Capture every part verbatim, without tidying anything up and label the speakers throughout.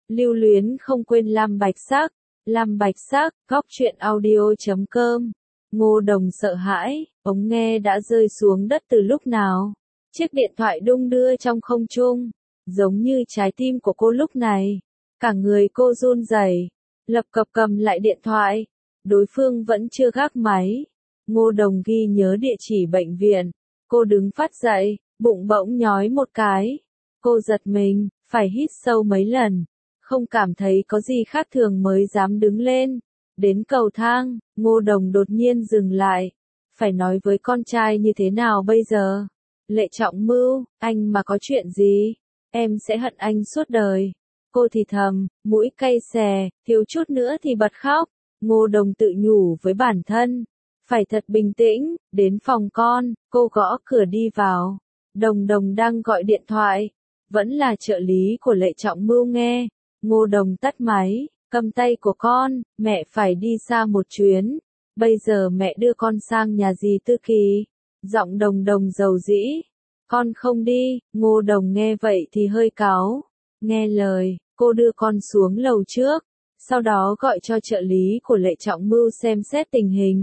Speaker 1: Lưu luyến không quên Lam Bạch Sắc, Lam Bạch Sắc, góc truyện audio chấm com. Ngô Đồng sợ hãi, ống nghe đã rơi xuống đất từ lúc nào. Chiếc điện thoại đung đưa trong không trung, giống như trái tim của cô lúc này. Cả người cô run rẩy, lập cập cầm lại điện thoại. Đối phương vẫn chưa gác máy. Ngô Đồng ghi nhớ địa chỉ bệnh viện. Cô đứng phát dậy, bụng bỗng nhói một cái. Cô giật mình, phải hít sâu mấy lần. Không cảm thấy có gì khác thường mới dám đứng lên. Đến cầu thang, Ngô Đồng đột nhiên dừng lại. Phải nói với con trai như thế nào bây giờ? Lệ Trọng Mưu, anh mà có chuyện gì? Em sẽ hận anh suốt đời. Cô thì thầm, mũi cay xè, thiếu chút nữa thì bật khóc. Ngô Đồng tự nhủ với bản thân. Phải thật bình tĩnh, đến phòng con, cô gõ cửa đi vào. Đồng Đồng đang gọi điện thoại. Vẫn là trợ lý của Lệ Trọng Mưu nghe. Ngô Đồng tắt máy, cầm tay của con, mẹ phải đi xa một chuyến. Bây giờ mẹ đưa con sang nhà dì Tư Kỳ. Giọng Đồng Đồng dầu dĩ. Con không đi, Ngô Đồng nghe vậy thì hơi cáu. Nghe lời, cô đưa con xuống lầu trước. Sau đó gọi cho trợ lý của Lệ Trọng Mưu xem xét tình hình.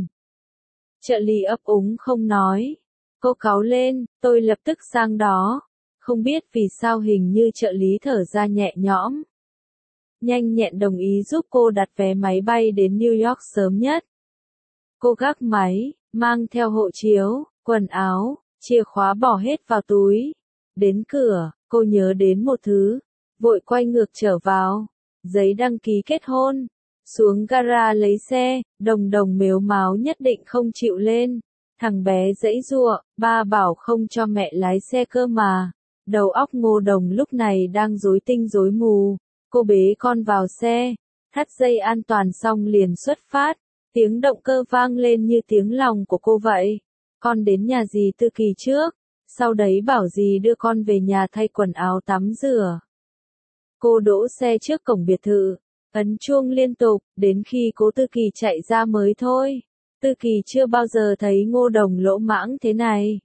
Speaker 1: Trợ lý ấp úng không nói. Cô cáu lên, tôi lập tức sang đó. Không biết vì sao hình như trợ lý thở ra nhẹ nhõm. Nhanh nhẹn đồng ý giúp cô đặt vé máy bay đến New York sớm nhất. Cô gác máy, mang theo hộ chiếu, quần áo, chìa khóa bỏ hết vào túi. Đến cửa, cô nhớ đến một thứ, vội quay ngược trở vào. Giấy đăng ký kết hôn. Xuống gara lấy xe, Đồng Đồng mếu máo nhất định không chịu lên. Thằng bé giãy giụa, ba bảo không cho mẹ lái xe cơ mà. Đầu óc Ngô Đồng lúc này đang rối tinh rối mù. Cô bế con vào xe, thắt dây an toàn xong liền xuất phát. Tiếng động cơ vang lên như tiếng lòng của cô vậy. Con đến nhà dì Tư Kỳ trước, sau đấy bảo dì đưa con về nhà thay quần áo tắm rửa. Cô đỗ xe trước cổng biệt thự, ấn chuông liên tục, đến khi cố Tư Kỳ chạy ra mới thôi. Tư Kỳ chưa bao giờ thấy Ngô Đồng lỗ mãng thế này.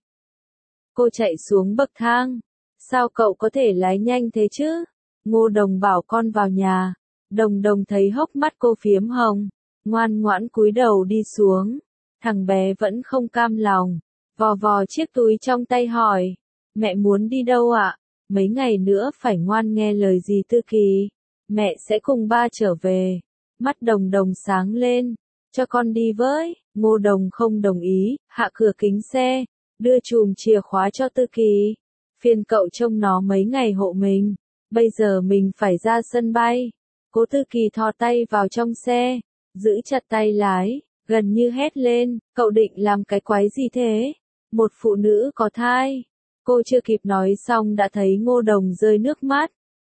Speaker 1: Cô chạy xuống bậc thang. Sao cậu có thể lái nhanh thế chứ? Ngô Đồng bảo con vào nhà. Đồng Đồng thấy hốc mắt cô phiếm hồng, ngoan ngoãn cúi đầu đi xuống. Thằng bé vẫn không cam lòng, vò vò chiếc túi trong tay hỏi, mẹ muốn đi đâu ạ? Mấy ngày nữa phải ngoan nghe lời dì Tư Kỳ, mẹ sẽ cùng ba trở về. Mắt Đồng Đồng sáng lên, cho con đi với. Ngô Đồng không đồng ý, hạ cửa kính xe, đưa chùm chìa khóa cho Tư Kỳ. Phiền cậu trông nó mấy ngày hộ mình, bây giờ mình phải ra sân bay. Cố Tư Kỳ thò tay vào trong xe, giữ chặt tay lái, gần như hét lên, cậu định làm cái quái gì thế? Một phụ nữ có thai. Cô chưa kịp nói xong đã thấy Ngô Đồng rơi nước mắt.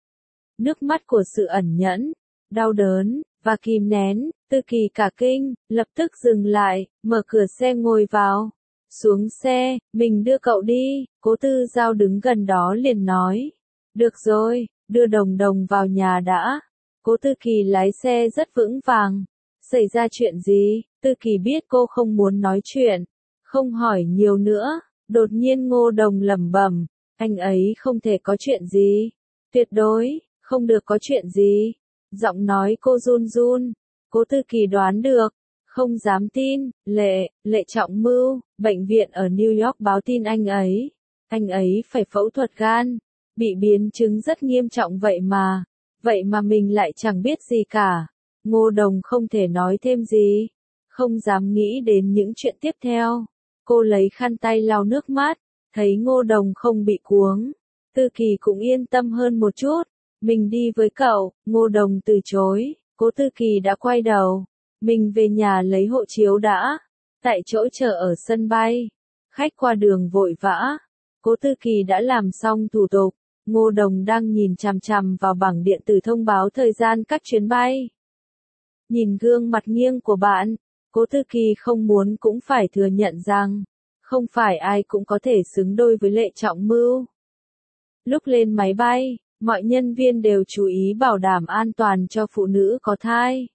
Speaker 1: Nước mắt của sự ẩn nhẫn, đau đớn, và kìm nén. Tư Kỳ cả kinh, lập tức dừng lại, mở cửa xe ngồi vào. Xuống xe, mình đưa cậu đi. Cố Tư Giao đứng gần đó liền nói. Được rồi, đưa Đồng Đồng vào nhà đã. Cố Tư Kỳ lái xe rất vững vàng. Xảy ra chuyện gì? Tư Kỳ biết cô không muốn nói chuyện, không hỏi nhiều nữa. Đột nhiên Ngô Đồng lẩm bẩm, anh ấy không thể có chuyện gì. Tuyệt đối, không được có chuyện gì. Giọng nói cô run run. Cố Tư Kỳ đoán được, không dám tin. Lệ, Lệ Trọng Mưu, bệnh viện ở New York báo tin anh ấy. Anh ấy phải phẫu thuật gan, bị biến chứng rất nghiêm trọng vậy mà. Vậy mà mình lại chẳng biết gì cả. Ngô Đồng không thể nói thêm gì, không dám nghĩ đến những chuyện tiếp theo. Cô lấy khăn tay lau nước mắt, thấy Ngô Đồng không bị cuống. Tư Kỳ cũng yên tâm hơn một chút. Mình đi với cậu. Ngô Đồng từ chối. Cố Tư Kỳ đã quay đầu. Mình về nhà lấy hộ chiếu đã. Tại chỗ chờ ở sân bay. Khách qua đường vội vã. Cố Tư Kỳ đã làm xong thủ tục. Ngô Đồng đang nhìn chằm chằm vào bảng điện tử thông báo thời gian các chuyến bay. Nhìn gương mặt nghiêng của bạn, Cố Tư Kỳ không muốn cũng phải thừa nhận rằng, không phải ai cũng có thể xứng đôi với Lệ Trọng Mưu. Lúc lên máy bay, mọi nhân viên đều chú ý bảo đảm an toàn cho phụ nữ có thai.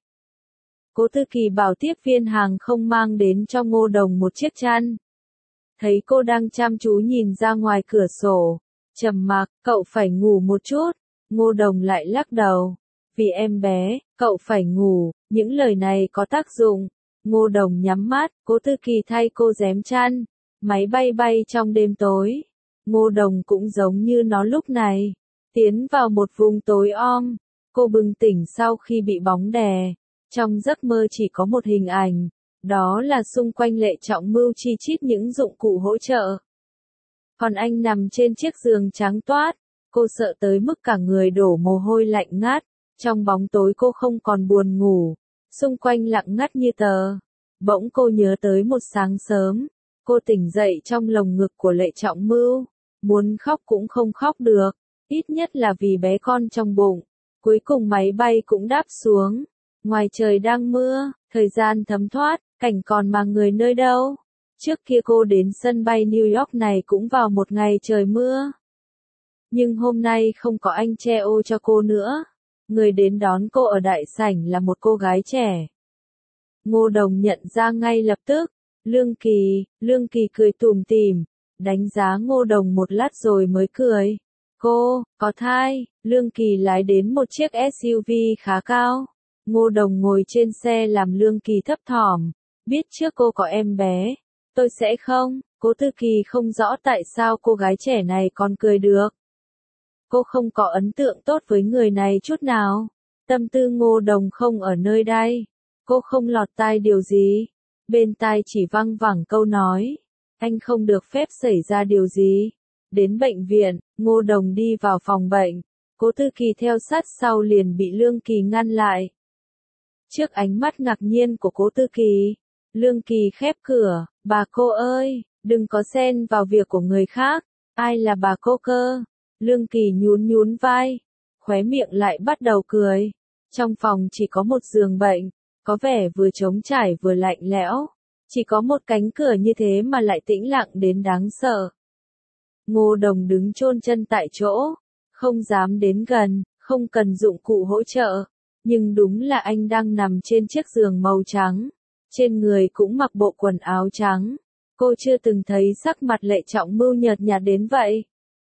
Speaker 1: Cố Tư Kỳ bảo tiếp viên hàng không mang đến cho Ngô Đồng một chiếc chăn. Thấy cô đang chăm chú nhìn ra ngoài cửa sổ, trầm mặc, cậu phải ngủ một chút. Ngô Đồng lại lắc đầu. vì em bé, cậu phải ngủ, những lời này có tác dụng. Ngô Đồng nhắm mắt, Cố Tư Kỳ thay cô rém chăn, máy bay bay trong đêm tối. Ngô Đồng cũng giống như nó lúc này, tiến vào một vùng tối om. Cô bừng tỉnh sau khi bị bóng đè, trong giấc mơ chỉ có một hình ảnh, đó là xung quanh Lệ Trọng Mưu chi chít những dụng cụ hỗ trợ. Còn anh nằm trên chiếc giường trắng toát, cô sợ tới mức cả người đổ mồ hôi lạnh ngắt, trong bóng tối cô không còn buồn ngủ, xung quanh lặng ngắt như tờ. Bỗng cô nhớ tới một sáng sớm, cô tỉnh dậy trong lồng ngực của Lệ Trọng Mưu, muốn khóc cũng không khóc được, ít nhất là vì bé con trong bụng. Cuối cùng máy bay cũng đáp xuống, ngoài trời đang mưa, thời gian thấm thoát, cảnh còn mà người nơi đâu. Trước kia cô đến sân bay New York này cũng vào một ngày trời mưa. Nhưng hôm nay không có anh che ô cho cô nữa. Người đến đón cô ở đại sảnh là một cô gái trẻ. Ngô Đồng nhận ra ngay lập tức. Lương Kỳ, Lương Kỳ cười tủm tỉm, đánh giá Ngô Đồng một lát rồi mới cười. Cô, có thai. Lương Kỳ lái đến một chiếc ét u vê khá cao. Ngô Đồng ngồi trên xe làm Lương Kỳ thấp thỏm. Biết trước cô có em bé. Tôi sẽ không. Cố Tư Kỳ không rõ tại sao cô gái trẻ này còn cười được. Cô không có ấn tượng tốt với người này chút nào. Tâm tư Ngô Đồng không ở nơi đây. Cô không lọt tai điều gì. Bên tai chỉ văng vẳng câu nói. Anh không được phép xảy ra điều gì. Đến bệnh viện, Ngô Đồng đi vào phòng bệnh. Cố Tư Kỳ theo sát sau liền bị Lương Kỳ ngăn lại. Trước ánh mắt ngạc nhiên của Cố Tư Kỳ, Lương Kỳ khép cửa. Bà cô ơi, đừng có xen vào việc của người khác. Ai là bà cô cơ? Lương Kỳ nhún nhún vai, khóe miệng lại bắt đầu cười. Trong phòng chỉ có một giường bệnh, có vẻ vừa trống trải vừa lạnh lẽo. Chỉ có một cánh cửa như thế mà lại tĩnh lặng đến đáng sợ. Ngô Đồng đứng chôn chân tại chỗ, không dám đến gần, không cần dụng cụ hỗ trợ. Nhưng đúng là anh đang nằm trên chiếc giường màu trắng. Trên người cũng mặc bộ quần áo trắng. Cô chưa từng thấy sắc mặt Lệ Trọng Mưu nhợt nhạt đến vậy.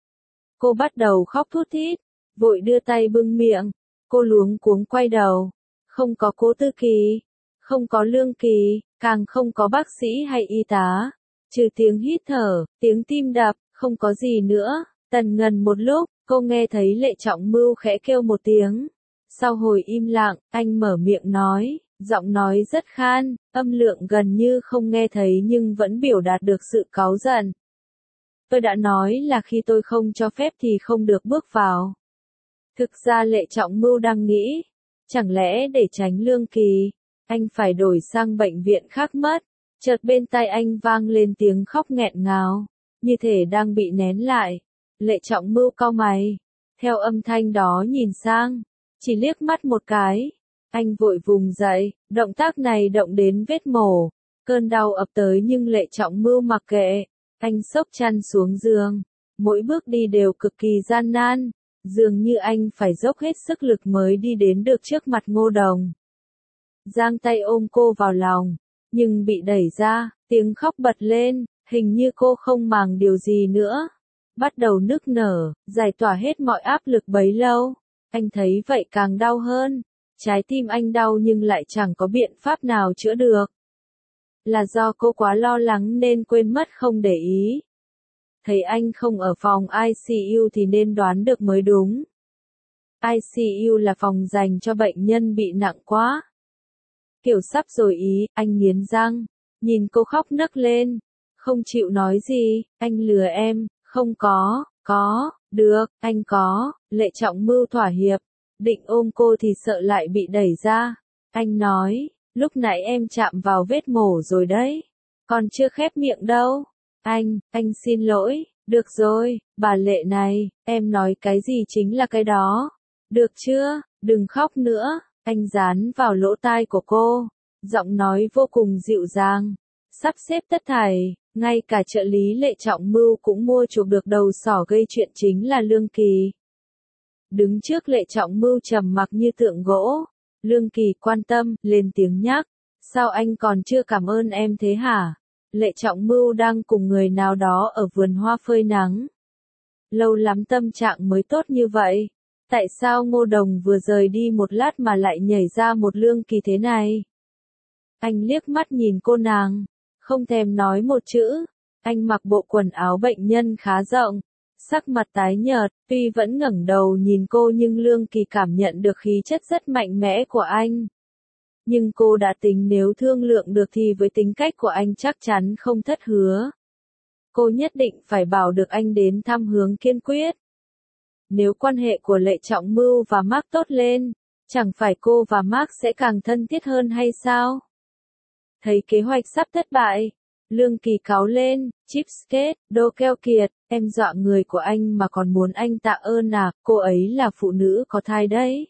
Speaker 1: Cô bắt đầu khóc thút thít, vội đưa tay bưng miệng. Cô luống cuống quay đầu. Không có Cố Tư Kỳ, không có Lương Kỳ, càng không có bác sĩ hay y tá. Trừ tiếng hít thở, tiếng tim đập, không có gì nữa. Tần ngần một lúc, cô nghe thấy Lệ Trọng Mưu khẽ kêu một tiếng. Sau hồi im lặng, anh mở miệng nói, giọng nói rất khan, âm lượng gần như không nghe thấy nhưng vẫn biểu đạt được sự cáu giận. Tôi đã nói là khi tôi không cho phép thì không được bước vào. Thực ra Lệ Trọng Mưu đang nghĩ, chẳng lẽ để tránh Lương Kỳ, anh phải đổi sang bệnh viện khác mất. Chợt bên tai anh vang lên tiếng khóc nghẹn ngào, như thể đang bị nén lại. Lệ Trọng Mưu cau mày, theo âm thanh đó nhìn sang, chỉ liếc mắt một cái. Anh vội vùng dậy, động tác này động đến vết mổ. Cơn đau ập tới nhưng Lệ Trọng Mưu mặc kệ. Anh xốc chăn xuống giường. Mỗi bước đi đều cực kỳ gian nan. Dường như anh phải dốc hết sức lực mới đi đến được trước mặt Ngô Đồng. Giang tay ôm cô vào lòng. Nhưng bị đẩy ra, tiếng khóc bật lên. Hình như cô không màng điều gì nữa. Bắt đầu nức nở, giải tỏa hết mọi áp lực bấy lâu. Anh thấy vậy càng đau hơn. Trái tim anh đau nhưng lại chẳng có biện pháp nào chữa được. Là do cô quá lo lắng nên quên mất không để ý. Thấy anh không ở phòng i xê u thì nên đoán được mới đúng. i xê u là phòng dành cho bệnh nhân bị nặng quá. Kiểu sắp rồi ý, anh nghiến răng, nhìn cô khóc nấc lên. Không chịu nói gì, anh lừa em, không có, có, được, anh có. Lệ Trọng Mưu thỏa hiệp. Định ôm cô thì sợ lại bị đẩy ra. Anh nói, lúc nãy em chạm vào vết mổ rồi đấy. Còn chưa khép miệng đâu. Anh, anh xin lỗi. Được rồi, bà Lệ này, em nói cái gì chính là cái đó. Được chưa, đừng khóc nữa. Anh dán vào lỗ tai của cô. Giọng nói vô cùng dịu dàng. Sắp xếp tất thảy, ngay cả trợ lý Lệ Trọng Mưu cũng mua chuộc được đầu sỏ gây chuyện chính là Lương Kỳ. Đứng trước Lệ Trọng Mưu trầm mặc như tượng gỗ. Lương Kỳ quan tâm, lên tiếng nhắc. Sao anh còn chưa cảm ơn em thế hả? Lệ Trọng Mưu đang cùng người nào đó ở vườn hoa phơi nắng. Lâu lắm tâm trạng mới tốt như vậy. Tại sao Ngô Đồng vừa rời đi một lát mà lại nhảy ra một Lương Kỳ thế này? Anh liếc mắt nhìn cô nàng, không thèm nói một chữ. Anh mặc bộ quần áo bệnh nhân khá rộng, sắc mặt tái nhợt, tuy vẫn ngẩng đầu nhìn cô nhưng Lương Kỳ cảm nhận được khí chất rất mạnh mẽ của anh. Nhưng cô đã tính nếu thương lượng được thì với tính cách của anh chắc chắn không thất hứa. Cô nhất định phải bảo được anh đến thăm Hướng kiên quyết. Nếu quan hệ của Lệ Trọng Mưu và Mark tốt lên, chẳng phải cô và Mark sẽ càng thân thiết hơn hay sao? Thấy kế hoạch sắp thất bại, Lương Kỳ cáu lên, Chipskate, đồ keo kiệt, em dọa người của anh mà còn muốn anh tạ ơn à, cô ấy là phụ nữ có thai đấy.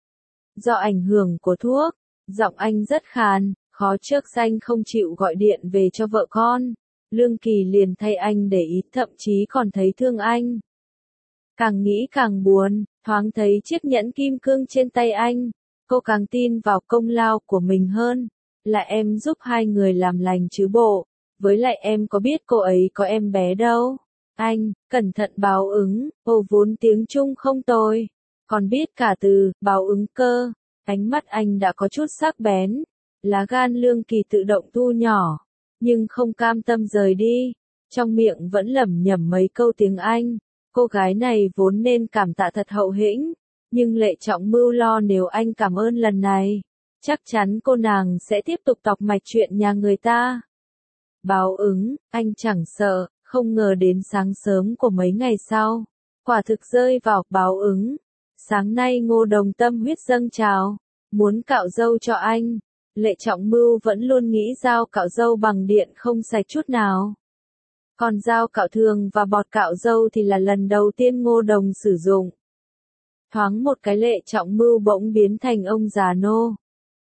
Speaker 1: Do ảnh hưởng của thuốc, giọng anh rất khàn, khó trước danh không chịu gọi điện về cho vợ con. Lương Kỳ liền thay anh để ý, thậm chí còn thấy thương anh. Càng nghĩ càng buồn, thoáng thấy chiếc nhẫn kim cương trên tay anh, cô càng tin vào công lao của mình hơn. Là em giúp hai người làm lành chứ bộ, với lại em có biết cô ấy có em bé đâu. Anh, cẩn thận báo ứng, ô vốn tiếng Trung không tồi, còn biết cả từ, báo ứng cơ. Ánh mắt anh đã có chút sắc bén, lá gan Lương Kỳ tự động thu nhỏ, nhưng không cam tâm rời đi, trong miệng vẫn lẩm nhẩm mấy câu tiếng Anh. Cô gái này vốn nên cảm tạ thật hậu hĩnh, nhưng Lệ Trọng Mưu lo nếu anh cảm ơn lần này, chắc chắn cô nàng sẽ tiếp tục tọc mạch chuyện nhà người ta. Báo ứng, anh chẳng sợ, không ngờ đến sáng sớm của mấy ngày sau, quả thực rơi vào báo ứng. Sáng nay Ngô Đồng tâm huyết dâng trào, muốn cạo râu cho anh. Lệ Trọng Mưu vẫn luôn nghĩ dao cạo râu bằng điện không sạch chút nào. Còn dao cạo thường và bọt cạo râu thì là lần đầu tiên Ngô Đồng sử dụng. Thoáng một cái Lệ Trọng Mưu bỗng biến thành ông già nô.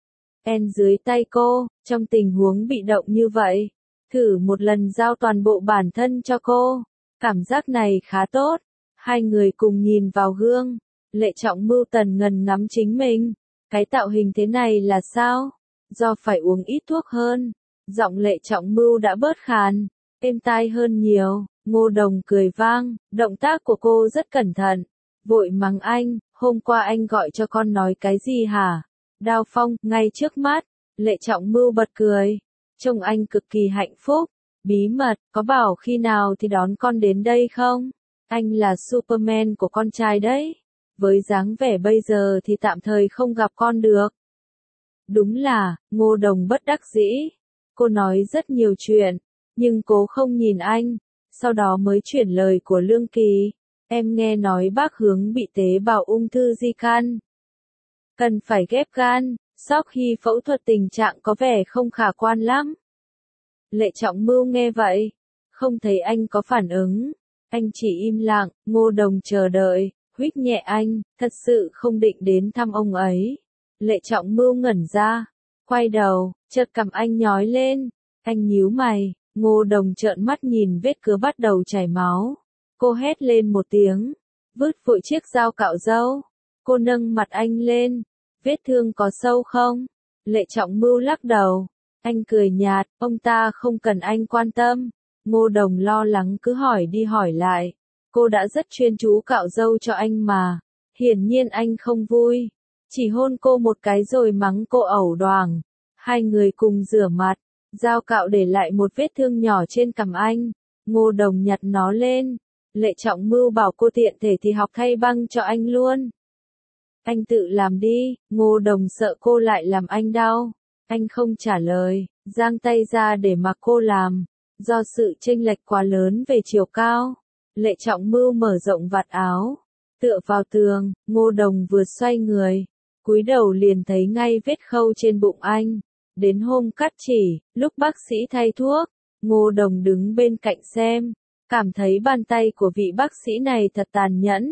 Speaker 1: En dưới tay cô, trong tình huống bị động như vậy, thử một lần giao toàn bộ bản thân cho cô. Cảm giác này khá tốt. Hai người cùng nhìn vào gương. Lệ Trọng Mưu tần ngần ngắm chính mình. Cái tạo hình thế này là sao? Do phải uống ít thuốc hơn, giọng Lệ Trọng Mưu đã bớt khàn, êm tai hơn nhiều. Ngô Đồng cười vang, động tác của cô rất cẩn thận, vội mắng anh, hôm qua anh gọi cho con nói cái gì hả? Đao Phong, ngay trước mắt. Lệ Trọng Mưu bật cười, trông anh cực kỳ hạnh phúc. Bí mật, có bảo khi nào thì đón con đến đây không? Anh là Superman của con trai đấy. Với dáng vẻ bây giờ thì tạm thời không gặp con được. Đúng là, Ngô Đồng bất đắc dĩ. Cô nói rất nhiều chuyện, nhưng cố không nhìn anh. Sau đó mới chuyển lời của Lương Kỳ. Em nghe nói bác Hướng bị tế bào ung thư di căn. Cần phải ghép gan, sau khi phẫu thuật tình trạng có vẻ không khả quan lắm. Lệ Trọng Mưu nghe vậy, không thấy anh có phản ứng. Anh chỉ im lặng, Ngô Đồng chờ đợi, huých nhẹ anh, thật sự không định đến thăm ông ấy. Lệ Trọng Mưu ngẩn ra, quay đầu, chợt cằm anh nhói lên. Anh nhíu mày, Ngô Đồng trợn mắt nhìn vết cứa bắt đầu chảy máu. Cô hét lên một tiếng, vứt vội chiếc dao cạo râu. Cô nâng mặt anh lên, vết thương có sâu không? Lệ Trọng Mưu lắc đầu, anh cười nhạt, ông ta không cần anh quan tâm. Ngô Đồng lo lắng cứ hỏi đi hỏi lại. Cô đã rất chuyên chú cạo râu cho anh mà. Hiển nhiên anh không vui. Chỉ hôn cô một cái rồi mắng cô ẩu đoàng. Hai người cùng rửa mặt. Dao cạo để lại một vết thương nhỏ trên cằm anh. Ngô Đồng nhặt nó lên. Lệ Trọng Mưu bảo cô tiện thể thì học thay băng cho anh luôn. Anh tự làm đi. Ngô Đồng sợ cô lại làm anh đau. Anh không trả lời, giang tay ra để mặc cô làm. Do sự chênh lệch quá lớn về chiều cao, Lệ Trọng Mưu mở rộng vạt áo, tựa vào tường. Ngô Đồng vừa xoay người, cúi đầu liền thấy ngay vết khâu trên bụng anh. Đến hôm cắt chỉ, lúc bác sĩ thay thuốc, Ngô Đồng đứng bên cạnh xem, cảm thấy bàn tay của vị bác sĩ này thật tàn nhẫn.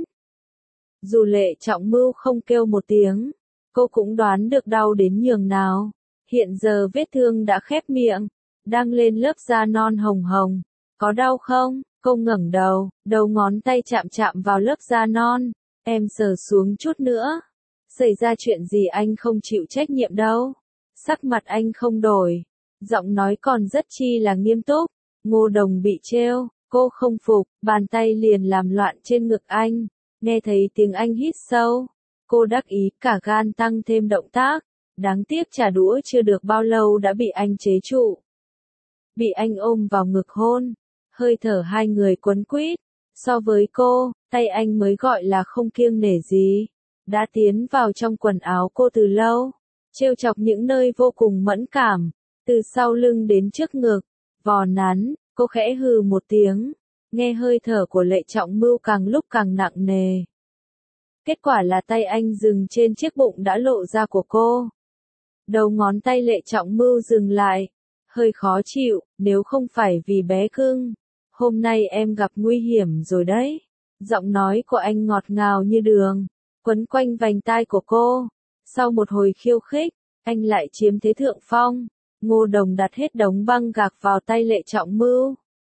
Speaker 1: Dù Lệ Trọng Mưu không kêu một tiếng, cô cũng đoán được đau đến nhường nào. Hiện giờ vết thương đã khép miệng, đang lên lớp da non hồng hồng. Có đau không? Cô ngẩng đầu, đầu ngón tay chạm chạm vào lớp da non. Em sờ xuống chút nữa. Xảy ra chuyện gì anh không chịu trách nhiệm đâu. Sắc mặt anh không đổi, giọng nói còn rất chi là nghiêm túc. Ngô Đồng bị trêu, cô không phục, bàn tay liền làm loạn trên ngực anh. Nghe thấy tiếng anh hít sâu, cô đắc ý cả gan tăng thêm động tác, đáng tiếc trả đũa chưa được bao lâu đã bị anh chế trụ. Bị anh ôm vào ngực hôn, hơi thở hai người quấn quýt, so với cô, tay anh mới gọi là không kiêng nể gì, đã tiến vào trong quần áo cô từ lâu, trêu chọc những nơi vô cùng mẫn cảm, từ sau lưng đến trước ngực, vò nắn, cô khẽ hừ một tiếng, nghe hơi thở của Lệ Trọng Mưu càng lúc càng nặng nề. Kết quả là tay anh dừng trên chiếc bụng đã lộ ra của cô. Đầu ngón tay Lệ Trọng Mưu dừng lại, hơi khó chịu, nếu không phải vì bé cưng, hôm nay em gặp nguy hiểm rồi đấy. Giọng nói của anh ngọt ngào như đường, quấn quanh vành tai của cô. Sau một hồi khiêu khích, anh lại chiếm thế thượng phong. Ngô Đồng đặt hết đống băng gạc vào tay Lệ Trọng Mưu,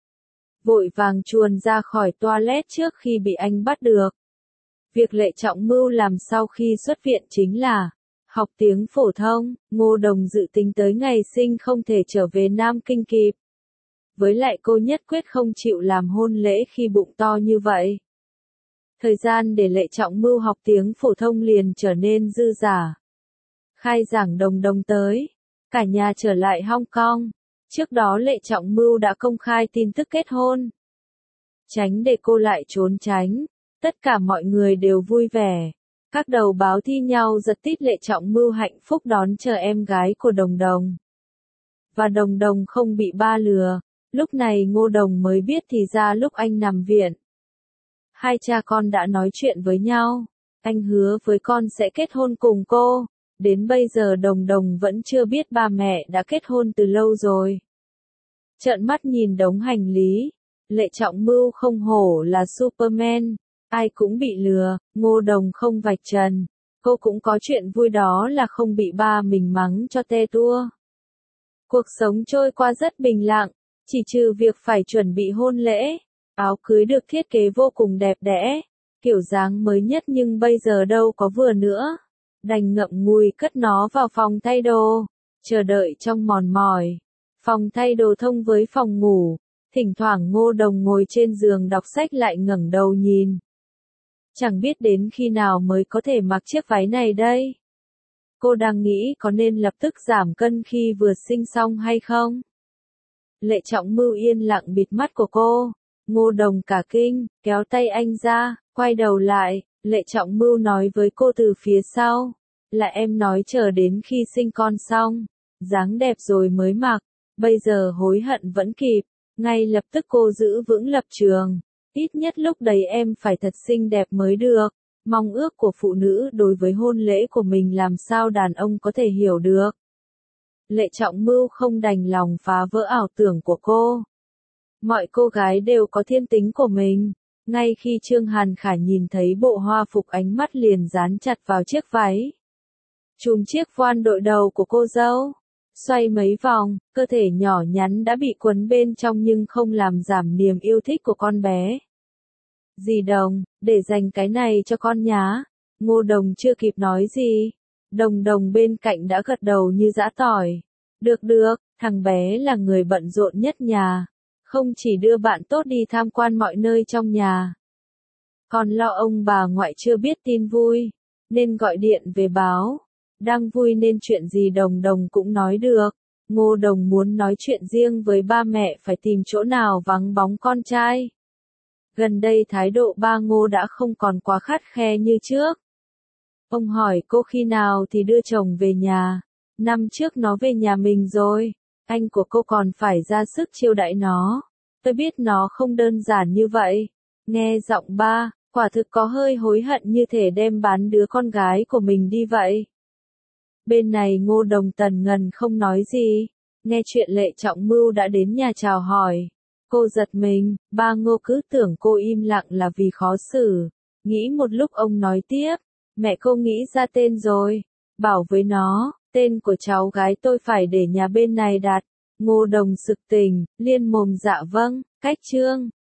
Speaker 1: vội vàng chuồn ra khỏi toilet trước khi bị anh bắt được. Việc Lệ Trọng Mưu làm sau khi xuất viện chính là học tiếng phổ thông. Ngô Đồng dự tính tới ngày sinh không thể trở về Nam Kinh kịp. Với lại cô nhất quyết không chịu làm hôn lễ khi bụng to như vậy. Thời gian để Lệ Trọng Mưu học tiếng phổ thông liền trở nên dư dả. Khai giảng Đồng Đồng tới, cả nhà trở lại Hong Kong. Trước đó Lệ Trọng Mưu đã công khai tin tức kết hôn. Tránh để cô lại trốn tránh, tất cả mọi người đều vui vẻ. Các đầu báo thi nhau giật tít Lệ Trọng Mưu hạnh phúc đón chờ em gái của Đồng Đồng. Và Đồng Đồng không bị ba lừa, lúc này Ngô Đồng mới biết thì ra lúc anh nằm viện, hai cha con đã nói chuyện với nhau, anh hứa với con sẽ kết hôn cùng cô, đến bây giờ Đồng Đồng vẫn chưa biết ba mẹ đã kết hôn từ lâu rồi. Trợn mắt nhìn đống hành lý, Lệ Trọng Mưu không hổ là Superman, ai cũng bị lừa, Ngô Đồng không vạch trần, cô cũng có chuyện vui đó là không bị ba mình mắng cho te tua. Cuộc sống trôi qua rất bình lặng, chỉ trừ việc phải chuẩn bị hôn lễ. Áo cưới được thiết kế vô cùng đẹp đẽ, kiểu dáng mới nhất nhưng bây giờ đâu có vừa nữa. Đành ngậm ngùi cất nó vào phòng thay đồ, chờ đợi trong mòn mỏi. Phòng thay đồ thông với phòng ngủ, thỉnh thoảng Ngô Đồng ngồi trên giường đọc sách lại ngẩng đầu nhìn. Chẳng biết đến khi nào mới có thể mặc chiếc váy này đây. Cô đang nghĩ có nên lập tức giảm cân khi vừa sinh xong hay không? Lệ Trọng Mưu yên lặng bịt mắt của cô. Ngô Đồng cả kinh, kéo tay anh ra, quay đầu lại, Lệ Trọng Mưu nói với cô từ phía sau, là em nói chờ đến khi sinh con xong, dáng đẹp rồi mới mặc, bây giờ hối hận vẫn kịp. Ngay lập tức cô giữ vững lập trường, ít nhất lúc đấy em phải thật xinh đẹp mới được. Mong ước của phụ nữ đối với hôn lễ của mình làm sao đàn ông có thể hiểu được. Lệ Trọng Mưu không đành lòng phá vỡ ảo tưởng của cô. Mọi cô gái đều có thiên tính của mình. Ngay khi Trương Hàn Khải nhìn thấy bộ hoa phục ánh mắt liền dán chặt vào chiếc váy. Chùm chiếc voan đội đầu của cô dâu. Xoay mấy vòng, cơ thể nhỏ nhắn đã bị quấn bên trong nhưng không làm giảm niềm yêu thích của con bé. Dì Đồng, để dành cái này cho con nhá. Ngô Đồng chưa kịp nói gì. Đồng Đồng bên cạnh đã gật đầu như giã tỏi. Được được, thằng bé là người bận rộn nhất nhà. Không chỉ đưa bạn tốt đi tham quan mọi nơi trong nhà. Còn lo ông bà ngoại chưa biết tin vui, nên gọi điện về báo. Đang vui nên chuyện gì Đồng Đồng cũng nói được. Ngô Đồng muốn nói chuyện riêng với ba mẹ phải tìm chỗ nào vắng bóng con trai. Gần đây thái độ ba Ngô đã không còn quá khắt khe như trước. Ông hỏi cô khi nào thì đưa chồng về nhà. Năm trước nó về nhà mình rồi. Anh của cô còn phải ra sức chiêu đãi nó. Tôi biết nó không đơn giản như vậy. Nghe giọng ba, quả thực có hơi hối hận như thể đem bán đứa con gái của mình đi vậy. Bên này Ngô Đồng tần ngần không nói gì. Nghe chuyện Lệ Trọng Mưu đã đến nhà chào hỏi. Cô giật mình, ba Ngô cứ tưởng cô im lặng là vì khó xử. Nghĩ một lúc ông nói tiếp, mẹ cô nghĩ ra tên rồi. Bảo với nó, tên của cháu gái tôi phải để nhà bên này đặt. Ngô Đồng sực tỉnh, liên mồm dạ vâng, cách Trương.